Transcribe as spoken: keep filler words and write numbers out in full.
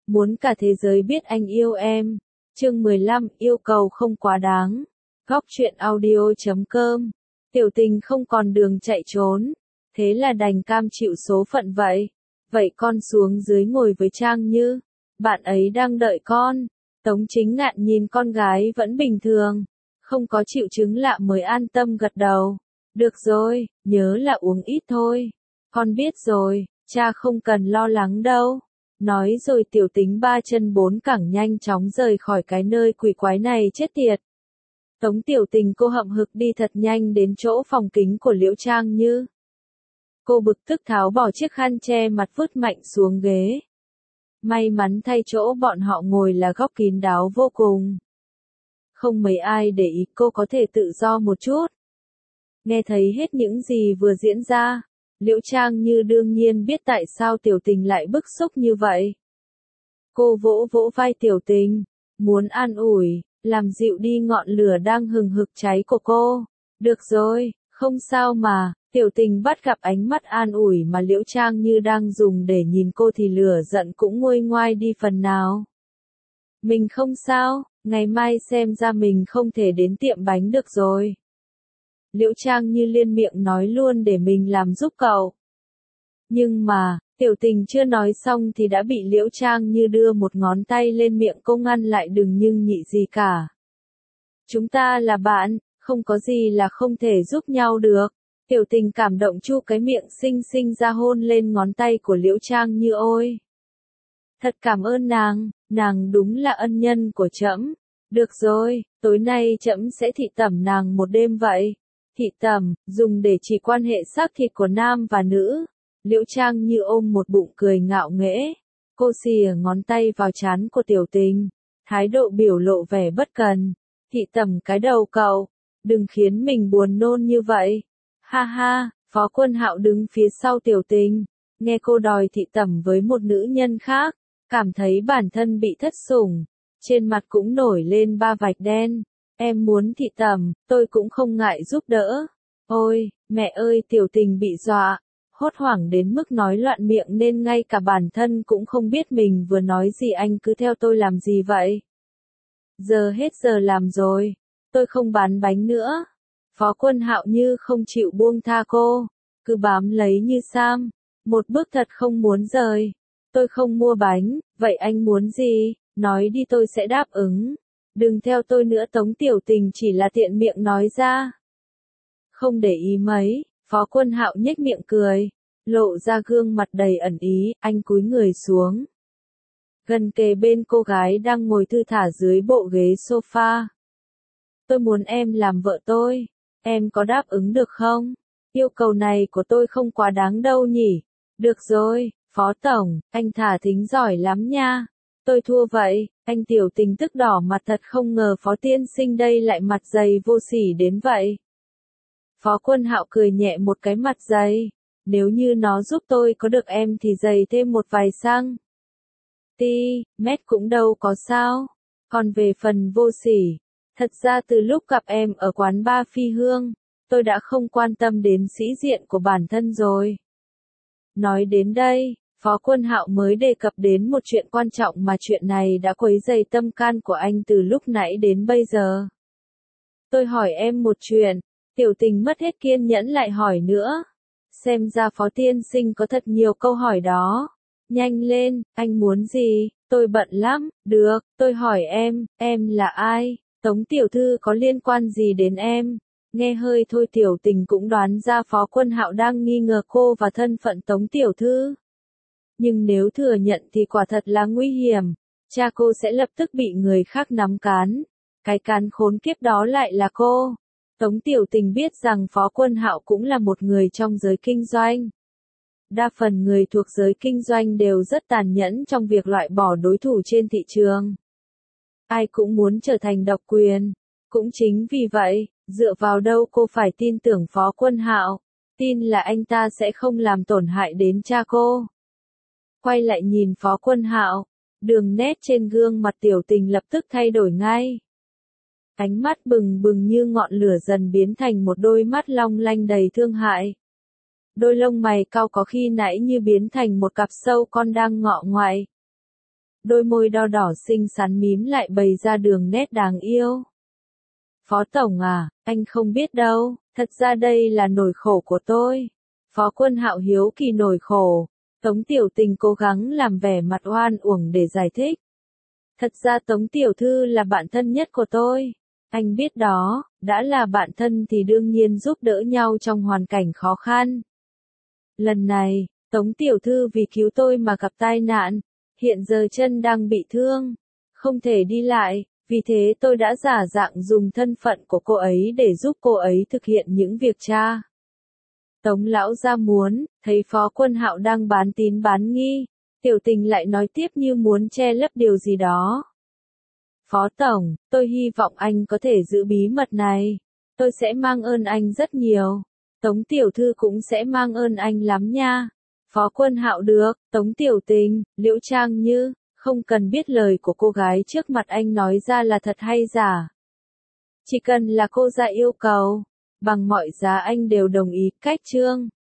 Muốn cả thế giới biết anh yêu em. Chương mười lăm, yêu cầu không quá đáng. Góc truyện audio chấm com. Tiểu tình không còn đường chạy trốn. Thế là đành cam chịu số phận vậy. Vậy con xuống dưới ngồi với Trang Như. Bạn ấy đang đợi con. Tống Chính Ngạn nhìn con gái vẫn bình thường. Không có triệu chứng lạ mới an tâm gật đầu. Được rồi, nhớ là uống ít thôi. Con biết rồi, cha không cần lo lắng đâu. Nói rồi tiểu tính ba chân bốn cẳng nhanh chóng rời khỏi cái nơi quỷ quái này chết tiệt. Tống tiểu tình cô hậm hực đi thật nhanh đến chỗ phòng kính của Liễu Trang Như. Cô bực tức tháo bỏ chiếc khăn che mặt vứt mạnh xuống ghế. May mắn thay chỗ bọn họ ngồi là góc kín đáo vô cùng. Không mấy ai để ý cô có thể tự do một chút. Nghe thấy hết những gì vừa diễn ra, Liễu Trang Như đương nhiên biết tại sao tiểu tình lại bức xúc như vậy. Cô vỗ vỗ vai tiểu tình, muốn an ủi, làm dịu đi ngọn lửa đang hừng hực cháy của cô. Được rồi, không sao mà, tiểu tình bắt gặp ánh mắt an ủi mà Liễu Trang Như đang dùng để nhìn cô thì lửa giận cũng nguôi ngoai đi phần nào. Mình không sao, ngày mai xem ra mình không thể đến tiệm bánh được rồi. Liễu Trang Như liên miệng nói luôn để mình làm giúp cậu. Nhưng mà, tiểu tình chưa nói xong thì đã bị Liễu Trang Như đưa một ngón tay lên miệng cô ngăn lại đừng nhưng nhị gì cả. Chúng ta là bạn, không có gì là không thể giúp nhau được. Tiểu tình cảm động chu cái miệng xinh xinh ra hôn lên ngón tay của Liễu Trang Như ôi. Thật cảm ơn nàng, nàng đúng là ân nhân của trẫm. Được rồi, tối nay trẫm sẽ thị tẩm nàng một đêm vậy. Thị tẩm, dùng để chỉ quan hệ xác thịt của nam và nữ. Liễu Trang Như ôm một bụng cười ngạo nghễ. Cô xìa ngón tay vào trán của tiểu tình. Thái độ biểu lộ vẻ bất cần. Thị tẩm cái đầu cậu. Đừng khiến mình buồn nôn như vậy. Ha ha, Phó Quân Hạo đứng phía sau tiểu tình. Nghe cô đòi thị tẩm với một nữ nhân khác. Cảm thấy bản thân bị thất sủng. Trên mặt cũng nổi lên ba vạch đen. Em muốn thị tẩm, tôi cũng không ngại giúp đỡ. Ôi, mẹ ơi tiểu tình bị dọa. Hốt hoảng đến mức nói loạn miệng nên ngay cả bản thân cũng không biết mình vừa nói gì anh cứ theo tôi làm gì vậy. Giờ hết giờ làm rồi. Tôi không bán bánh nữa. Phó Quân Hạo như không chịu buông tha cô. Cứ bám lấy như Sam. Một bước thật không muốn rời. Tôi không mua bánh, vậy anh muốn gì? Nói đi tôi sẽ đáp ứng. Đừng theo tôi nữa Tống tiểu tình chỉ là tiện miệng nói ra. Không để ý mấy, Phó Quân Hạo nhếch miệng cười. Lộ ra gương mặt đầy ẩn ý, anh cúi người xuống. Gần kề bên cô gái đang ngồi thư thả dưới bộ ghế sofa. Tôi muốn em làm vợ tôi. Em có đáp ứng được không? Yêu cầu này của tôi không quá đáng đâu nhỉ? Được rồi, Phó Tổng, anh thả thính giỏi lắm nha. Tôi thua vậy, anh tiểu tình tức đỏ mặt thật không ngờ Phó Tiên Sinh đây lại mặt dày vô sỉ đến vậy. Phó Quân Hạo cười nhẹ một cái mặt dày. Nếu như nó giúp tôi có được em thì dày thêm một vài xăng. Ti, mét cũng đâu có sao. Còn về phần vô sỉ, thật ra từ lúc gặp em ở quán bar Phi Hương, tôi đã không quan tâm đến sĩ diện của bản thân rồi. Nói đến đây, Phó Quân Hạo mới đề cập đến một chuyện quan trọng mà chuyện này đã quấy rầy tâm can của anh từ lúc nãy đến bây giờ. Tôi hỏi em một chuyện, tiểu tình mất hết kiên nhẫn lại hỏi nữa. Xem ra Phó Tiên Sinh có thật nhiều câu hỏi đó. Nhanh lên, anh muốn gì? Tôi bận lắm. Được, tôi hỏi em, em là ai? Tống tiểu thư có liên quan gì đến em? Nghe hơi thôi tiểu tình cũng đoán ra Phó Quân Hạo đang nghi ngờ cô và thân phận Tống tiểu thư. Nhưng nếu thừa nhận thì quả thật là nguy hiểm. Cha cô sẽ lập tức bị người khác nắm cán. Cái cán khốn kiếp đó lại là cô. Tống tiểu tình biết rằng Phó Quân Hạo cũng là một người trong giới kinh doanh. Đa phần người thuộc giới kinh doanh đều rất tàn nhẫn trong việc loại bỏ đối thủ trên thị trường. Ai cũng muốn trở thành độc quyền. Cũng chính vì vậy, dựa vào đâu cô phải tin tưởng Phó Quân Hạo? Tin là anh ta sẽ không làm tổn hại đến cha cô. Quay lại nhìn Phó Quân Hạo, đường nét trên gương mặt tiểu tình lập tức thay đổi ngay. Ánh mắt bừng bừng như ngọn lửa dần biến thành một đôi mắt long lanh đầy thương hại. Đôi lông mày cau có khi nãy như biến thành một cặp sâu con đang ngọ ngoại. đôi môi đo đỏ xinh xắn mím lại bày ra đường nét đáng yêu. Phó Tổng à, anh không biết đâu, thật ra đây là nỗi khổ của tôi. Phó Quân Hạo hiếu kỳ nỗi khổ. Tống Tiểu Tình cố gắng làm vẻ mặt oan uổng để giải thích. Thật ra Tống Tiểu Thư là bạn thân nhất của tôi. Anh biết đó, đã là bạn thân thì đương nhiên giúp đỡ nhau trong hoàn cảnh khó khăn. Lần này, Tống Tiểu Thư vì cứu tôi mà gặp tai nạn, hiện giờ chân đang bị thương, không thể đi lại, vì thế tôi đã giả dạng dùng thân phận của cô ấy để giúp cô ấy thực hiện những việc cha. Tống lão gia muốn, thấy Phó Quân Hạo đang bán tín bán nghi, Tiểu Tình lại nói tiếp như muốn che lấp điều gì đó. Phó Tổng, tôi hy vọng anh có thể giữ bí mật này. Tôi sẽ mang ơn anh rất nhiều. Tống Tiểu Thư cũng sẽ mang ơn anh lắm nha. Phó Quân Hạo được, Tống Tiểu Tình, Liễu Trang Như, không cần biết lời của cô gái trước mặt anh nói ra là thật hay giả. Chỉ cần là cô ra yêu cầu, bằng mọi giá anh đều đồng ý. Cách chương